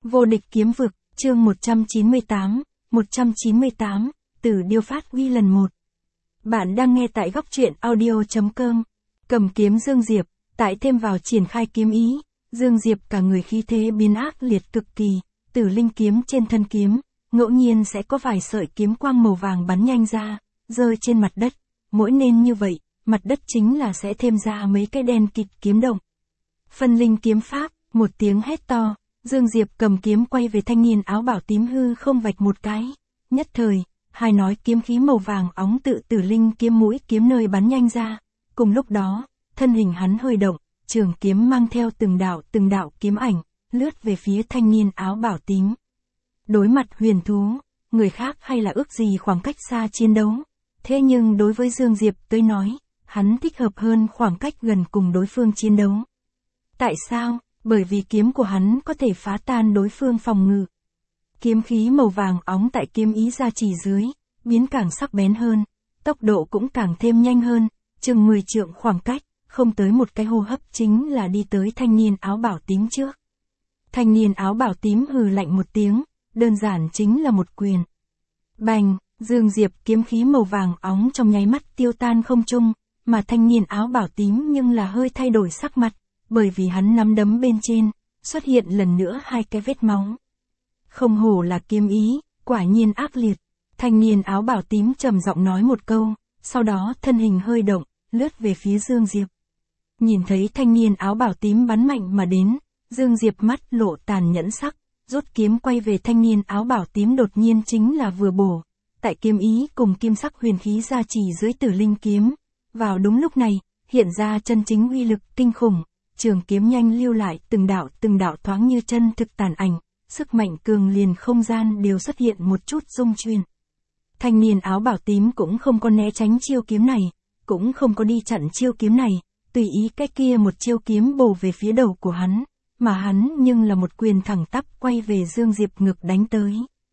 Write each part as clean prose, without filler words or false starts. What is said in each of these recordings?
Vô địch kiếm vực, chương 198, từ điêu phát uy lần 1. Bạn đang nghe tại góc truyện audio.com. Cầm kiếm Dương Diệp, tại thêm vào triển khai kiếm ý, Dương Diệp cả người khí thế biến ác liệt cực kỳ, tử linh kiếm trên thân kiếm, ngẫu nhiên sẽ có vài sợi kiếm quang màu vàng bắn nhanh ra, rơi trên mặt đất, mỗi nên như vậy, mặt đất chính là sẽ thêm ra mấy cái đen kịt kiếm động. Phân linh kiếm pháp, một tiếng hét to, Dương Diệp cầm kiếm quay về thanh niên áo bảo tím hư không vạch một cái, nhất thời, hai nói kiếm khí màu vàng óng tự tử linh kiếm mũi kiếm nơi bắn nhanh ra, cùng lúc đó, thân hình hắn hơi động, trường kiếm mang theo từng đạo kiếm ảnh, lướt về phía thanh niên áo bảo tím. Đối mặt huyền thú, người khác hay là ước gì khoảng cách xa chiến đấu, thế nhưng đối với Dương Diệp tới nói, hắn thích hợp hơn khoảng cách gần cùng đối phương chiến đấu. Tại sao? Bởi vì kiếm của hắn có thể phá tan đối phương phòng ngự. Kiếm khí màu vàng óng tại kiếm ý ra chỉ dưới, biến càng sắc bén hơn, tốc độ cũng càng thêm nhanh hơn, chừng 10 trượng khoảng cách, không tới một cái hô hấp chính là đi tới thanh niên áo bảo tím trước. Thanh niên áo bảo tím hừ lạnh một tiếng, đơn giản chính là một quyền. Bành, Dương Diệp kiếm khí màu vàng óng trong nháy mắt tiêu tan không trung, mà thanh niên áo bảo tím nhưng là hơi thay đổi sắc mặt, bởi vì hắn nắm đấm bên trên, xuất hiện lần nữa hai cái vết máu. Không hổ là kiếm ý, quả nhiên ác liệt. Thanh niên áo bảo tím trầm giọng nói một câu, sau đó thân hình hơi động, lướt về phía Dương Diệp. Nhìn thấy thanh niên áo bảo tím bắn mạnh mà đến, Dương Diệp mắt lộ tàn nhẫn sắc, rút kiếm quay về thanh niên áo bảo tím đột nhiên chính là vừa bổ. Tại kiếm ý cùng kim sắc huyền khí gia trì dưới tử linh kiếm. Vào đúng lúc này, hiện ra chân chính uy lực kinh khủng. Trường kiếm nhanh lưu lại từng đạo thoáng như chân thực tàn ảnh, sức mạnh cường liền không gian đều xuất hiện một chút rung chuyển. Thanh niên áo bảo tím cũng không có né tránh chiêu kiếm này, cũng không có đi chặn chiêu kiếm này, tùy ý cái kia một chiêu kiếm bổ về phía đầu của hắn, mà hắn nhưng là một quyền thẳng tắp quay về Dương Diệp ngực đánh tới.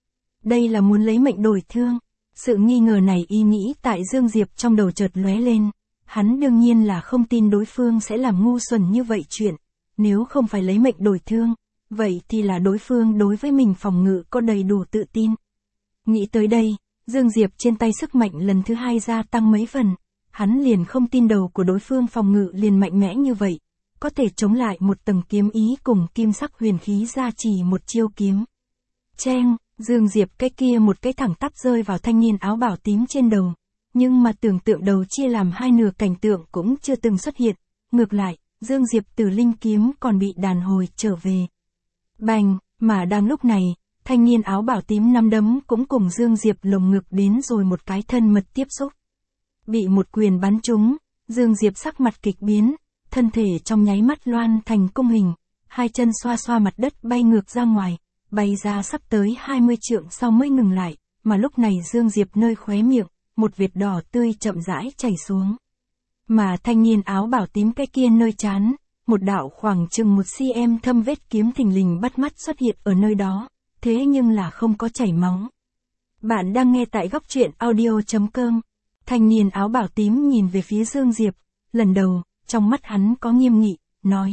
Đây là muốn lấy mệnh đổi thương, sự nghi ngờ này ý nghĩ tại Dương Diệp trong đầu chợt lóe lên. Hắn đương nhiên là không tin đối phương sẽ làm ngu xuẩn như vậy chuyện, nếu không phải lấy mệnh đổi thương, vậy thì là đối phương đối với mình phòng ngự có đầy đủ tự tin. Nghĩ tới đây, Dương Diệp trên tay sức mạnh lần thứ hai gia tăng mấy phần, hắn liền không tin đầu của đối phương phòng ngự liền mạnh mẽ như vậy, có thể chống lại một tầng kiếm ý cùng kim sắc huyền khí gia trì một chiêu kiếm. Cheng, Dương Diệp cái kia một cái thẳng tắp rơi vào thanh niên áo bảo tím trên đầu. Nhưng mà tưởng tượng đầu chia làm hai nửa cảnh tượng cũng chưa từng xuất hiện, ngược lại, Dương Diệp tử linh kiếm còn bị đàn hồi trở về. Bành, mà đang lúc này, thanh niên áo bảo tím nắm đấm cũng cùng Dương Diệp lồng ngực đến rồi một cái thân mật tiếp xúc. Bị một quyền bắn trúng, Dương Diệp sắc mặt kịch biến, thân thể trong nháy mắt loan thành cung hình, hai chân xoa xoa mặt đất bay ngược ra ngoài, bay ra sắp tới 20 trượng sau mới ngừng lại, mà lúc này Dương Diệp nơi khóe miệng, một vệt đỏ tươi chậm rãi chảy xuống. Mà thanh niên áo bảo tím cái kia nơi trán, một đạo khoảng chừng 1 cm thâm vết kiếm thình lình bắt mắt xuất hiện ở nơi đó, thế nhưng là không có chảy máu. Bạn đang nghe tại góc truyện audio.com. Thanh niên áo bảo tím nhìn về phía Dương Diệp, lần đầu, trong mắt hắn có nghiêm nghị, nói.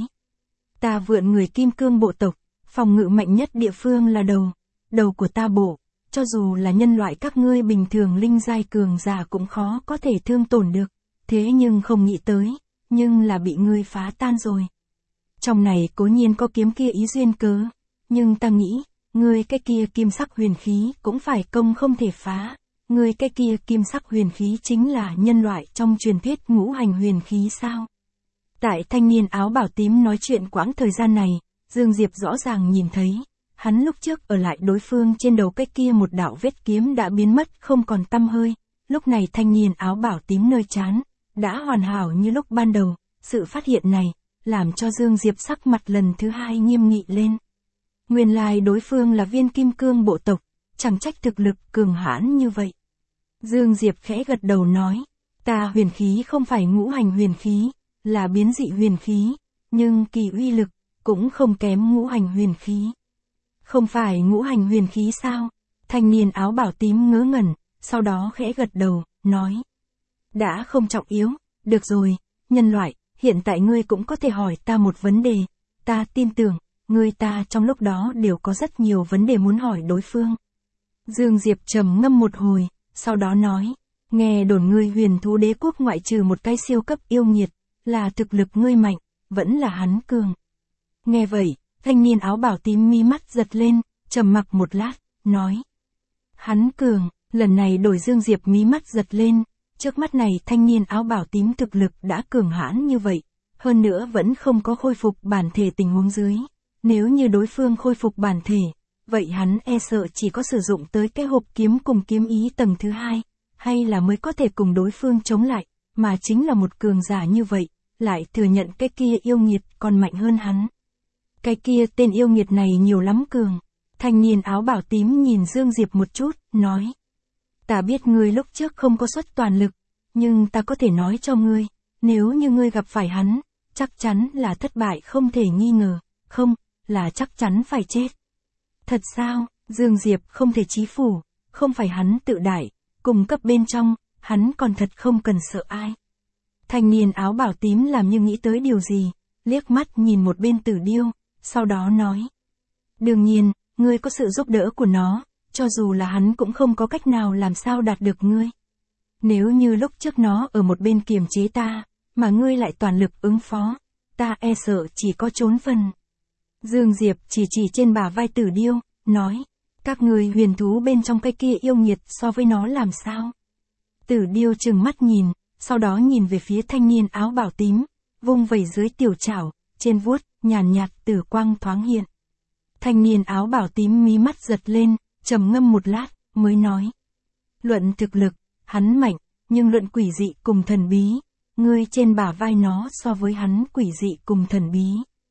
Ta vượn người kim cương bộ tộc, phòng ngự mạnh nhất địa phương là đầu của ta bổ. Cho dù là nhân loại các ngươi bình thường linh giai cường giả cũng khó có thể thương tổn được, thế nhưng không nghĩ tới, nhưng là bị ngươi phá tan rồi. Trong này cố nhiên có kiếm kia ý duyên cớ, nhưng ta nghĩ, ngươi cái kia kim sắc huyền khí cũng phải công không thể phá, ngươi cái kia kim sắc huyền khí chính là nhân loại trong truyền thuyết ngũ hành huyền khí sao? Tại thanh niên áo bảo tím nói chuyện quãng thời gian này, Dương Diệp rõ ràng nhìn thấy. Hắn lúc trước ở lại đối phương trên đầu cái kia một đạo vết kiếm đã biến mất không còn tăm hơi, lúc này thanh niên áo bảo tím nơi trán, đã hoàn hảo như lúc ban đầu, sự phát hiện này, làm cho Dương Diệp sắc mặt lần thứ hai nghiêm nghị lên. Nguyên lai đối phương là viên kim cương bộ tộc, chẳng trách thực lực cường hãn như vậy. Dương Diệp khẽ gật đầu nói, ta huyền khí không phải ngũ hành huyền khí, là biến dị huyền khí, nhưng kỳ uy lực, cũng không kém ngũ hành huyền khí. Không phải ngũ hành huyền khí sao? Thanh niên áo bảo tím ngớ ngẩn, sau đó khẽ gật đầu, nói. Đã không trọng yếu, được rồi, nhân loại, hiện tại ngươi cũng có thể hỏi ta một vấn đề, ta tin tưởng, người ta trong lúc đó đều có rất nhiều vấn đề muốn hỏi đối phương. Dương Diệp trầm ngâm một hồi, sau đó nói, nghe đồn ngươi huyền thú đế quốc ngoại trừ một cái siêu cấp yêu nghiệt, là thực lực ngươi mạnh, vẫn là hắn cường. Nghe vậy, thanh niên áo bảo tím mi mắt giật lên, trầm mặc một lát, nói. Hắn cường, lần này đổi Dương Diệp mí mắt giật lên, trước mắt này thanh niên áo bảo tím thực lực đã cường hãn như vậy, hơn nữa vẫn không có khôi phục bản thể tình huống dưới. Nếu như đối phương khôi phục bản thể, vậy hắn e sợ chỉ có sử dụng tới cái hộp kiếm cùng kiếm ý tầng thứ 2, hay là mới có thể cùng đối phương chống lại, mà chính là một cường giả như vậy, lại thừa nhận cái kia yêu nghiệt còn mạnh hơn hắn. Cái kia tên yêu nghiệt này nhiều lắm cường. Thanh niên áo bảo tím nhìn Dương Diệp một chút, nói. Ta biết ngươi lúc trước không có xuất toàn lực, nhưng ta có thể nói cho ngươi, nếu như ngươi gặp phải hắn, chắc chắn là thất bại không thể nghi ngờ, không, là chắc chắn phải chết. Thật sao? Dương Diệp không thể chí phủ, không phải hắn tự đại, cùng cấp bên trong, hắn còn thật không cần sợ ai. Thanh niên áo bảo tím làm như nghĩ tới điều gì, liếc mắt nhìn một bên Tử Điêu, sau đó nói. Đương nhiên, ngươi có sự giúp đỡ của nó, cho dù là hắn cũng không có cách nào làm sao đạt được ngươi. Nếu như lúc trước nó ở một bên kiềm chế ta, mà ngươi lại toàn lực ứng phó, ta e sợ chỉ có trốn phần. Dương Diệp chỉ trên bả vai Tử Điêu, nói, các người huyền thú bên trong cái kia yêu nghiệt so với nó làm sao? Tử Điêu trừng mắt nhìn, sau đó nhìn về phía thanh niên áo bảo tím, vung vẩy dưới tiểu chảo, trên vuốt, nhàn nhạt tử quang thoáng hiện. Thanh niên áo bảo tím mí mắt giật lên, trầm ngâm một lát, mới nói. Luận thực lực, hắn mạnh, nhưng luận quỷ dị cùng thần bí, ngươi trên bả vai nó so với hắn quỷ dị cùng thần bí.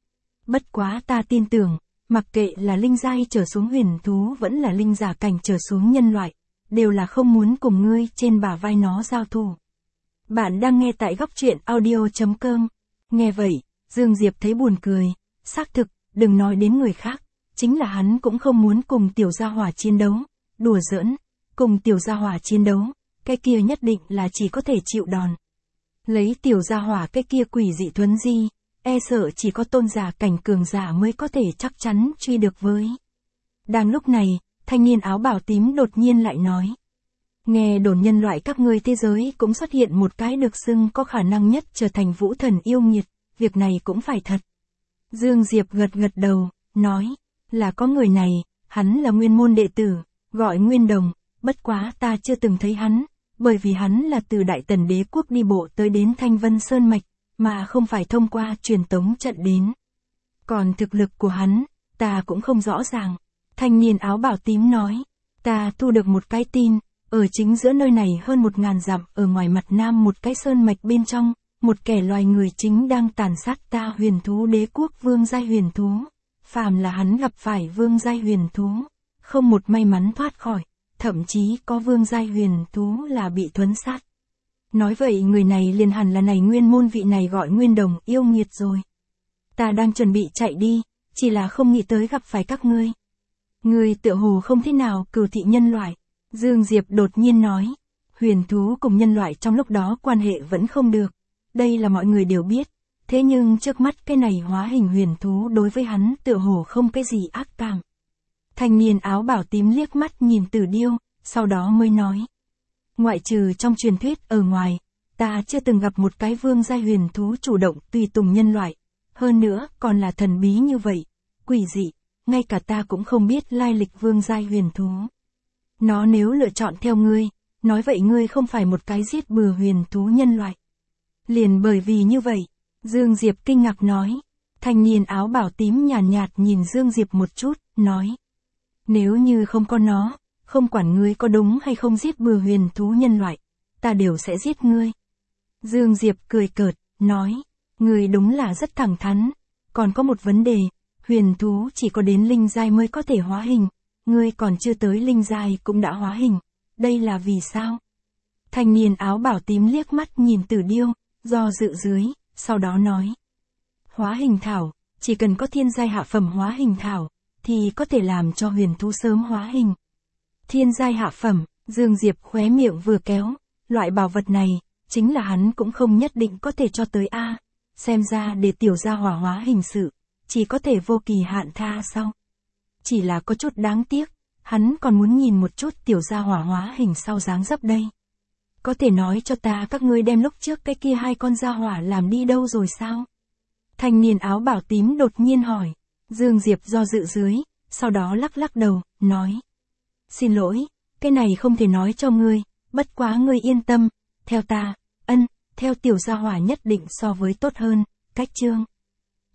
Bất quá ta tin tưởng, mặc kệ là linh giai trở xuống huyền thú vẫn là linh giả cảnh trở xuống nhân loại, đều là không muốn cùng ngươi trên bả vai nó giao thủ. Bạn đang nghe tại góc truyện audio.com. Nghe vậy, Dương Diệp thấy buồn cười, xác thực, đừng nói đến người khác, chính là hắn cũng không muốn cùng tiểu gia hỏa chiến đấu, đùa giỡn, cùng tiểu gia hỏa chiến đấu, cái kia nhất định là chỉ có thể chịu đòn. Lấy tiểu gia hỏa cái kia quỷ dị thuấn di, e sợ chỉ có tôn giả cảnh cường giả mới có thể chắc chắn truy được với. Đang lúc này, thanh niên áo bảo tím đột nhiên lại nói. Nghe đồn nhân loại các ngươi thế giới cũng xuất hiện một cái được xưng có khả năng nhất trở thành vũ thần yêu nghiệt, việc này cũng phải thật. Dương Diệp gật gật đầu, nói, là có người này, hắn là nguyên môn đệ tử, gọi Nguyên Đồng, bất quá ta chưa từng thấy hắn, bởi vì hắn là từ Đại Tần Đế quốc đi bộ tới đến Thanh Vân Sơn Mạch, mà không phải thông qua truyền tống trận đến. Còn thực lực của hắn, ta cũng không rõ ràng. Thanh niên áo bảo tím nói, ta thu được một cái tin, ở chính giữa nơi này hơn 1000 dặm ở ngoài mặt nam một cái sơn mạch bên trong, một kẻ loài người chính đang tàn sát ta huyền thú đế quốc vương giai huyền thú. Phàm là hắn gặp phải vương giai huyền thú, không một may mắn thoát khỏi, thậm chí có vương giai huyền thú là bị thuấn sát. Nói vậy người này liền hẳn là này nguyên môn vị này gọi Nguyên Đồng yêu nghiệt rồi. Ta đang chuẩn bị chạy đi, chỉ là không nghĩ tới gặp phải các ngươi. Ngươi tựa hồ không thế nào cừu thị nhân loại. Dương Diệp đột nhiên nói, huyền thú cùng nhân loại trong lúc đó quan hệ vẫn không được. Đây là mọi người đều biết. Thế nhưng trước mắt cái này hóa hình huyền thú đối với hắn tựa hồ không cái gì ác cảm. Thanh niên áo bảo tím liếc mắt nhìn Tử Điêu, sau đó mới nói. Ngoại trừ trong truyền thuyết ở ngoài, ta chưa từng gặp một cái vương giai huyền thú chủ động tùy tùng nhân loại. Hơn nữa còn là thần bí như vậy, quỷ dị, ngay cả ta cũng không biết lai lịch vương giai huyền thú. Nó nếu lựa chọn theo ngươi, nói vậy ngươi không phải một cái giết bừa huyền thú nhân loại. Liền bởi vì như vậy, Dương Diệp kinh ngạc nói. Thanh niên áo bảo tím nhàn nhạt nhìn Dương Diệp một chút, nói. Nếu như không có nó, không quản ngươi có đúng hay không giết bừa huyền thú nhân loại, ta đều sẽ giết ngươi. Dương Diệp cười cợt, nói. Ngươi đúng là rất thẳng thắn. Còn có một vấn đề, huyền thú chỉ có đến linh giai mới có thể hóa hình. Ngươi còn chưa tới linh giai cũng đã hóa hình. Đây là vì sao? Thanh niên áo bảo tím liếc mắt nhìn Tử Điêu, do dự dưới, sau đó nói. Hóa hình thảo, chỉ cần có thiên giai hạ phẩm hóa hình thảo, thì có thể làm cho huyền thú sớm hóa hình. Thiên giai hạ phẩm, Dương Diệp khóe miệng vừa kéo, loại bảo vật này, chính là hắn cũng không nhất định có thể cho tới A. Xem ra để tiểu gia hỏa hóa hình sự, chỉ có thể vô kỳ hạn tha sau. Chỉ là có chút đáng tiếc, hắn còn muốn nhìn một chút tiểu gia hỏa hóa hình sau dáng dấp đây. Có thể nói cho ta các ngươi đem lúc trước cái kia 2 con gia hỏa làm đi đâu rồi sao? Thanh niên áo bảo tím đột nhiên hỏi. Dương Diệp do dự dưới, sau đó lắc lắc đầu, nói. Xin lỗi, cái này không thể nói cho ngươi, bất quá ngươi yên tâm, theo ta, theo tiểu gia hỏa nhất định so với tốt hơn, cách chương.